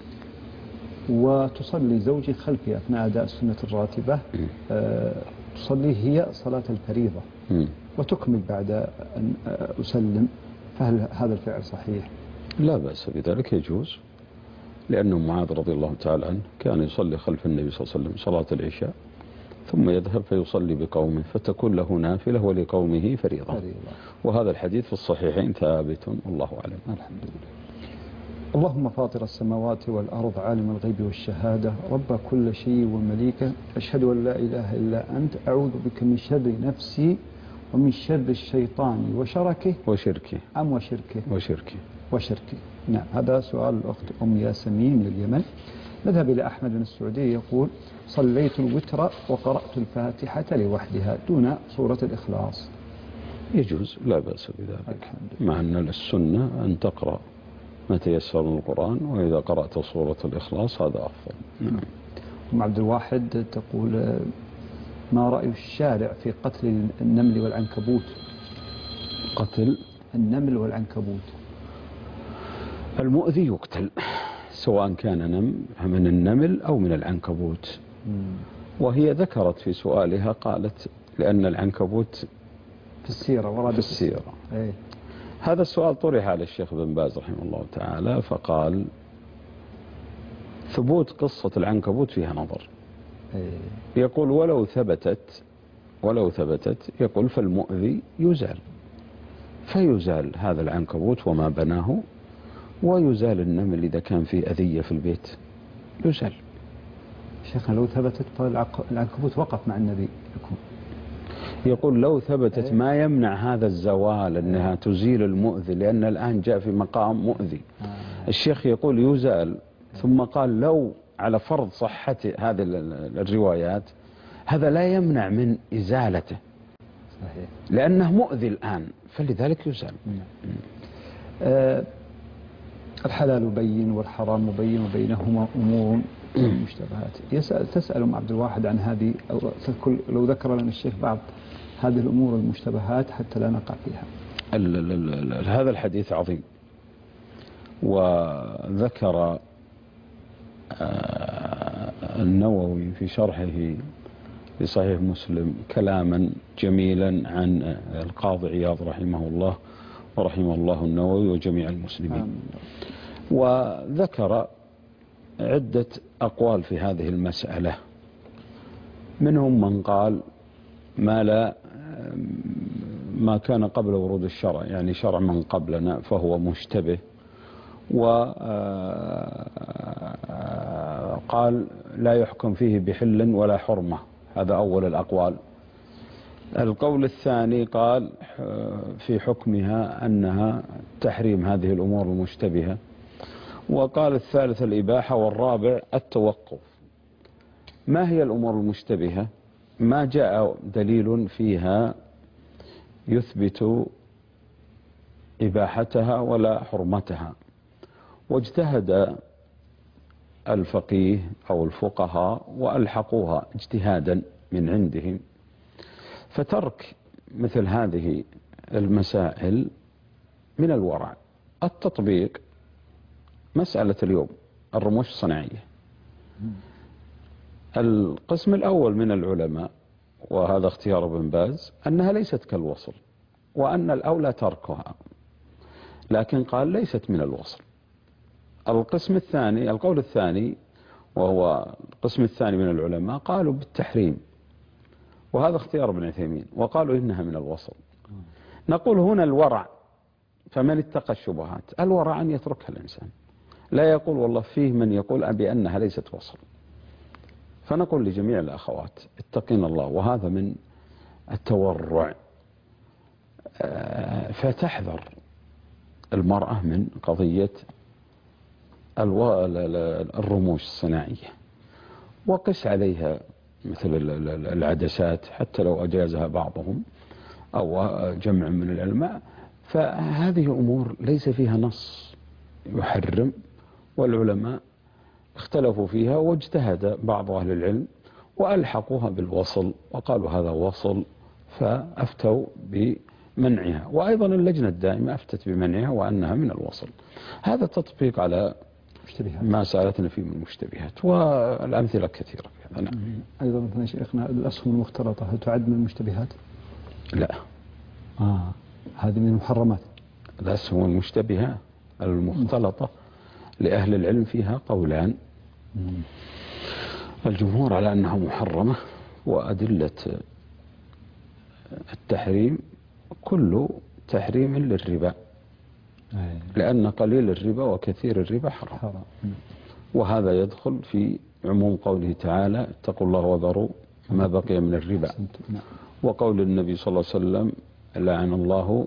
وتصلي زوجي خلفي أثناء أداء السنة الراتبة، أه تصلي هي صلاة الفريضة م. وتكمل بعد أن أسلم، فهل هذا الفعل صحيح؟ لا بأس بذلك، يجوز، لأنه معاذ رضي الله تعالى عنه كان يصلي خلف النبي صلى الله عليه وسلم صلاة العشاء ثم يذهب فيصلي بقومه فتكون له نافلة ولقومه فريضة، وهذا الحديث في الصحيحين ثابت، والله أعلم. الحمد لله. اللهم فاطر السماوات والأرض عالم الغيب والشهادة رب كل شيء ومليكه، أشهد أن لا إله إلا أنت، أعوذ بك من شر نفسي ومن شر الشيطان وشركه وشركه أم وشركه وشركه وشركه. نعم، هذا سؤال الأخت أم ياسمين من اليمن. نذهب إلى أحمد من السعودية، يقول صليت الوتر وقرأت الفاتحة لوحدها دون سورة الإخلاص، يجوز، لا بأس بذلك، مع أن السنة أن تقرأ ما تيسر من القرآن، وإذا قرأت سورة الإخلاص هذا أفضل. نعم. أم عبد الواحد تقول ما رأي الشارع في قتل النمل والعنكبوت؟ قتل النمل والعنكبوت، المؤذي يقتل سواء كان نم من النمل أو من العنكبوت. مم. وهي ذكرت في سؤالها قالت لأن العنكبوت في السيرة ورد في السيرة. ايه. هذا السؤال طرح على الشيخ بن باز رحمه الله تعالى، فقال ثبوت قصة العنكبوت فيها نظر. ايه. يقول ولو ثبتت ولو ثبتت يقول فالمؤذي يزال، فيزال هذا العنكبوت وما بناه، ويزال النمل إذا كان فيه أذية في البيت يزال. شيخنا لو ثبتت فالعنكبوت وقف مع النبي يكون. يقول لو ثبتت ما يمنع هذا الزوال أنها تزيل المؤذي، لأن الآن جاء في مقام مؤذي. آه. الشيخ يقول يزال، ثم قال لو على فرض صحة هذه الروايات هذا لا يمنع من إزالته. صحيح. لأنه مؤذي الآن، فلذلك يزال. آه الحلال بين والحرام بين وبينهما أمور المشتبهات. يسأل تسأل أم عبد الواحد عن هذه، أو لو ذكر لنا الشيخ بعض هذه الأمور المشتبهات حتى لا نقع فيها. ال ال ال هذا الحديث عظيم، وذكر النووي في شرحه لصحيح مسلم كلاما جميلا عن القاضي عياض رحمه الله ورحمه الله النووي وجميع المسلمين. وذكر عدة أقوال في هذه المسألة، منهم من قال ما لا ما كان قبل ورود الشرع، يعني شرع من قبلنا فهو مشتبه، وقال لا يحكم فيه بحل ولا حرمة. هذا أول الأقوال. القول الثاني قال في حكمها أنها تحريم هذه الأمور المشتبهة، وقال الثالث الإباحة، والرابع التوقف. ما هي الأمور المشتبهة؟ ما جاء دليل فيها يثبت إباحتها ولا حرمتها، واجتهد الفقيه أو الفقهاء وألحقوها اجتهادا من عندهم. فترك مثل هذه المسائل من الورع. التطبيق مسألة اليوم الرموش الصناعية، القسم الأول من العلماء وهذا اختيار ابن باز أنها ليست كالوصل، وأن الأولى تركها، لكن قال ليست من الوصل. القسم الثاني القول الثاني وهو القسم الثاني من العلماء قالوا بالتحريم، وهذا اختيار ابن عثيمين، وقالوا إنها من الوصل. نقول هنا الورع، فمن اتقى الشبهات الورع أن يتركها الإنسان، لا يقول والله فيه من يقول بأنها ليست وصل. فنقول لجميع الأخوات اتقين الله، وهذا من التورع. فتحذر المرأة من قضية الرموش الصناعية، وقس عليها مثل العدسات حتى لو أجازها بعضهم أو جمع من العلماء، فهذه أمور ليس فيها نص يحرم، والعلماء اختلفوا فيها، واجتهد بعض أهل العلم وألحقوها بالوصل وقالوا هذا وصل، فأفتوا بمنعها. وأيضا اللجنة الدائمة أفتت بمنعها وأنها من الوصل. هذا تطبيق على ما سألتنا فيه من المشتبهات، والأمثلة كثيرة. أيضا مثلا شيخنا الأسهم المختلطة هل تعد من المشتبهات؟ لا. آه. هذه من المحرمات. الأسهم المشتبهة المختلطة لأهل العلم فيها قولان. مم. الجمهور على أنها محرمة، وأدلة التحريم كل تحريم للربا، لأن قليل الربا وكثير الربا حرام. وهذا يدخل في عموم قوله تعالى اتقوا الله وذروا ما بقي من الربا، وقول النبي صلى الله عليه وسلم لعن الله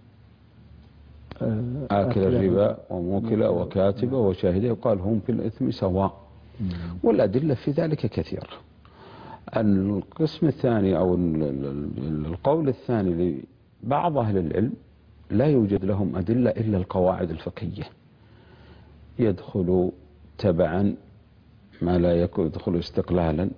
آكل الربا وموكله وكاتبه وشاهده، وقال هم في الإثم سواء. والأدلة في ذلك كثيرة. القسم الثاني أو القول الثاني لبعض أهل العلم لا يوجد لهم أدلة إلا القواعد الفقهية، يدخل تبعا ما لا يدخل استقلالا،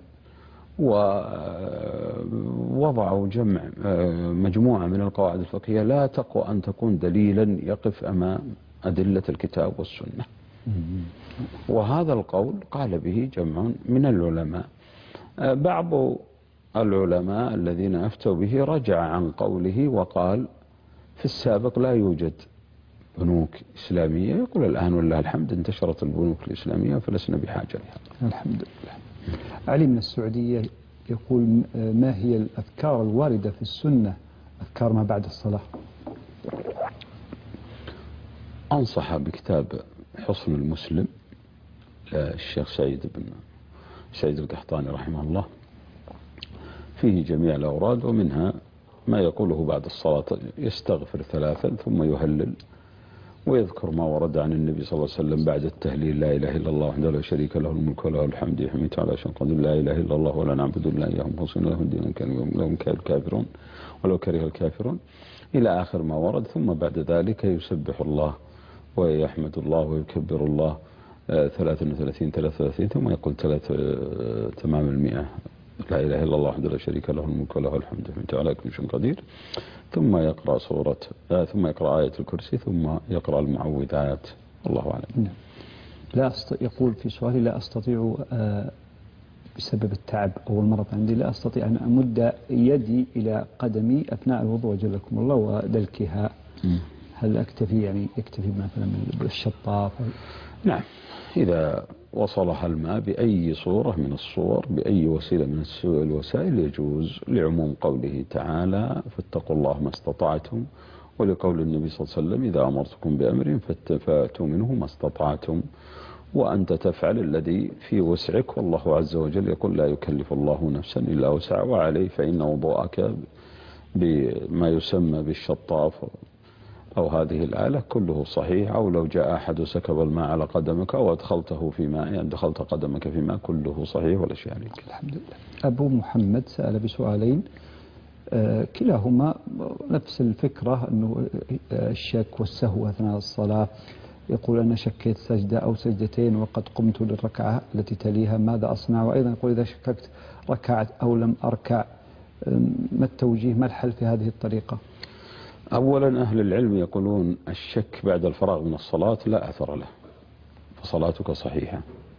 ووضعوا جمع مجموعة من القواعد الفقهية لا تقوى أن تكون دليلا يقف أمام أدلة الكتاب والسنة. وهذا القول قال به جمع من العلماء. بعض العلماء الذين أفتوا به رجع عن قوله وقال في السابق لا يوجد بنوك إسلامية، يقول الآن والله الحمد انتشرت البنوك الإسلامية فلسنا بحاجة لها. الحمد لله. علي من السعودية يقول ما هي الأذكار الواردة في السنة، أذكار ما بعد الصلاة؟ أنصح بكتاب حصن المسلم للشيخ سعيد بن سعيد القحطاني رحمه الله، فيه جميع الأوراد، ومنها ما يقوله بعد الصلاة يستغفر ثلاثا ثم يهلل ويذكر ما ورد عن النبي صلى الله عليه وسلم بعد التهليل لا إله إلا الله وحده لا شريك له الملك وله الحمد يحمد تعالى عشان قدر لا إله إلا الله ولا نعبد إلا إياه مخلصين له الدين لهم كره الكافرون ولو كره الكافرون إلى آخر ما ورد. ثم بعد ذلك يسبح الله ويحمد الله ويكبر الله ثلاثة وثلاثين ثلاثة وثلاثين ثم يقول ثلاث تمام المئة لا إله إلا الله وحده لا شريك له الملك وله الحمد وأنت على كل شيء قدير، ثم يقرأ سورة آه ثم يقرأ آية الكرسي، ثم يقرأ المعوذات. الله أعلم. لا أست... يقول في سؤالي لا أستطيع آه بسبب التعب أو المرض عندي لا أستطيع أن أمد يدي إلى قدمي أثناء الوضوء جلكم الله ودلكها. هل أكتفي يعني يكتفي مثلا بالشطاف؟ نعم، إذا وصلها الماء بأي صورة من الصور بأي وسيلة من الوسائل يجوز، لعموم قوله تعالى فاتقوا الله ما استطعتم، ولقول النبي صلى الله عليه وسلم إذا أمرتكم بأمر فاتفاتوا منه ما استطعتم، وأنت تفعل الذي في وسعك، والله عز وجل يقول لا يكلف الله نفسا إلا وسعها، وعليه فإن وضوءك بما يسمى بالشطاف أو هذه الآلة كله صحيح، أو لو جاء أحد سكب الماء على قدمك أو أدخلته في ماء يعني دخلت قدمك في ماء كله صحيح ولا شيء عليك. الحمد لله. أبو محمد سأل بسؤالين آه كلاهما نفس الفكرة، أنه الشك والسهو أثناء الصلاة. يقول أنا شكيت سجدة أو سجدتين وقد قمت للركعة التي تليها ماذا أصنع؟ وأيضا يقول إذا شككت ركعت أو لم أركع ما التوجيه ما الحل في هذه الطريقة؟ أولا أهل العلم يقولون الشك بعد الفراغ من الصلاة لا أثر له، فصلاتك صحيحة.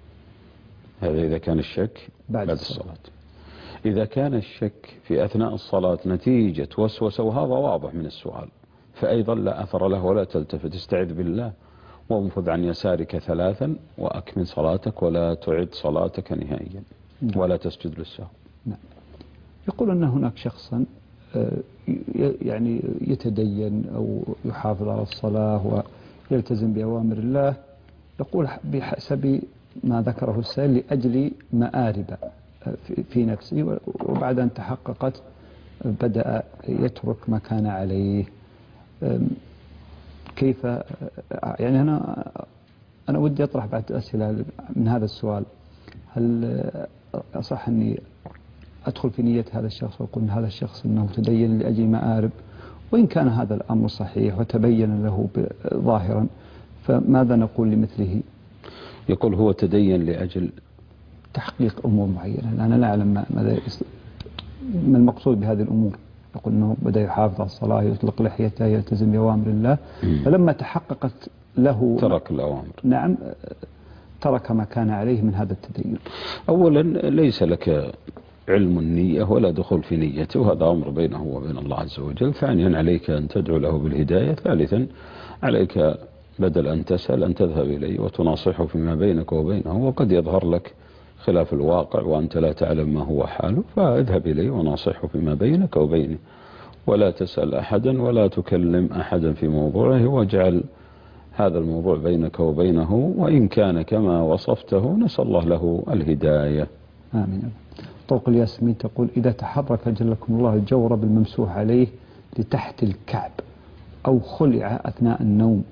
هذا إذا كان الشك بعد, بعد الصلاة. الصلاة. إذا كان الشك في أثناء الصلاة نتيجة وسوسة، وهذا واضح من السؤال، فأيضا لا أثر له ولا تلتفت، استعذ بالله وانفذ عن يسارك ثلاثا وأكمل صلاتك ولا تعد صلاتك نهائيا ولا تسجد للسهو. نعم. يقول أن هناك شخصا يعني يتدين أو يحافظ على الصلاة ويلتزم بأوامر الله، يقول بحسب ما ذكره السائل لأجل مآرب في نفسه، وبعد أن تحققت بدأ يترك ما كان عليه. كيف يعني أنا أنا ودي أطرح بعض أسئلة من هذا السؤال. هل أصح أني أدخل في نية هذا الشخص وأقول هذا الشخص أنه تدين لأجل مآرب، وإن كان هذا الأمر صحيح وتبين له ظاهرا فماذا نقول لمثله؟ يقول هو تدين لأجل تحقيق أمور معينة، أنا لا أعلم ماذا ما المقصود بهذه الأمور. يقول أنه بدأ يحافظ على الصلاة، يطلق لحيته، يلتزم بأوامر الله، فلما تحققت له ترك الأوامر. نعم، ترك ما كان عليه من هذا التدين. أولا ليس لك علم النية ولا دخول في نيته، وهذا أمر بينه وبين الله عز وجل. ثانيا عليك أن تدعو له بالهداية. ثالثا عليك بدل أن تسأل أن تذهب إليه وتناصحه فيما بينك وبينه، وقد يظهر لك خلاف الواقع وأنت لا تعلم ما هو حاله، فاذهب إليه وناصحه فيما بينك وبينه، ولا تسأل أحدا ولا تكلم أحدا في موضوعه، واجعل هذا الموضوع بينك وبينه، وإن كان كما وصفته نسأل الله له الهداية. آمين. طوق الياسمين تقول إذا تحرك جلكم الله الجورب الممسوح عليه لتحت الكعب أو خلع أثناء النوم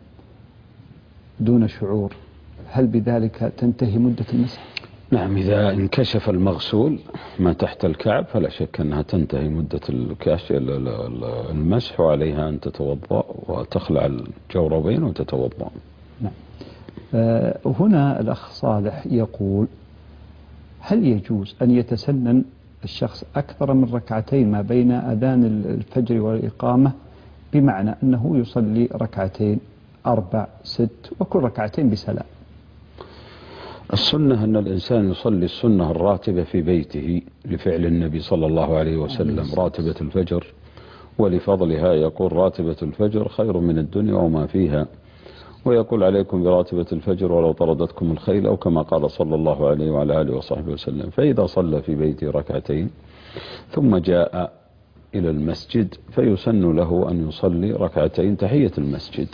دون شعور، هل بذلك تنتهي مدة المسح؟ نعم، إذا انكشف المغسول ما تحت الكعب فلا شك أنها تنتهي مدة الكشف المسح، وعليها أن تتوضأ وتخلع الجوربين وتتوضأ. نعم. أه هنا الأخ صالح يقول هل يجوز أن يتسنن الشخص أكثر من ركعتين ما بين أذان الفجر والإقامة، بمعنى أنه يصلي ركعتين أربع ست وكل ركعتين بسلام؟ السنة أن الإنسان يصلي السنة الراتبة في بيته لفعل النبي صلى الله عليه وسلم راتبة الفجر، ولفضلها يقول راتبة الفجر خير من الدنيا وما فيها، ويقول عليكم براتبة الفجر ولو طردتكم الخيل، أو كما قال صلى الله عليه وعلى آله وصحبه وسلم. فإذا صلى في بيته ركعتين ثم جاء إلى المسجد فيسن له أن يصلي ركعتين تحية المسجد.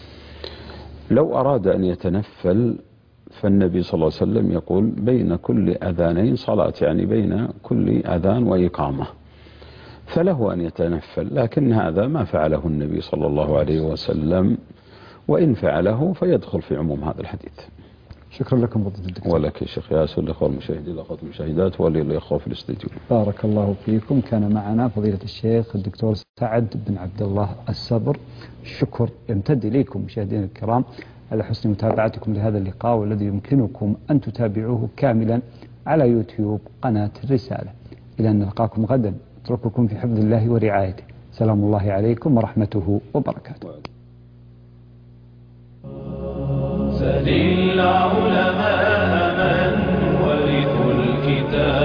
لو أراد أن يتنفل فالنبي صلى الله عليه وسلم يقول بين كل أذانين صلاة، يعني بين كل أذان وإقامة، فله أن يتنفل، لكن هذا ما فعله النبي صلى الله عليه وسلم، وإن فعله فيدخل في عموم هذا الحديث. شكرا لكم فضيلة الدكتور. ولك يا شيخ ياسر، الأخوة المشاهدين الأخوات المشاهدات وللأخوة في الاستديو. بارك الله فيكم. كان معنا فضيلة الشيخ الدكتور سعد بن عبد الله الصبر. الشكر يمتد إليكم مشاهدينا الكرام على حسن متابعتكم لهذا اللقاء، والذي يمكنكم أن تتابعوه كاملا على يوتيوب قناة الرسالة. إلى أن نلقاكم غدا، أترككم في حفظ الله ورعايته. سلام الله عليكم ورحمته وبركاته. سل العلماء من ورثوا الكتاب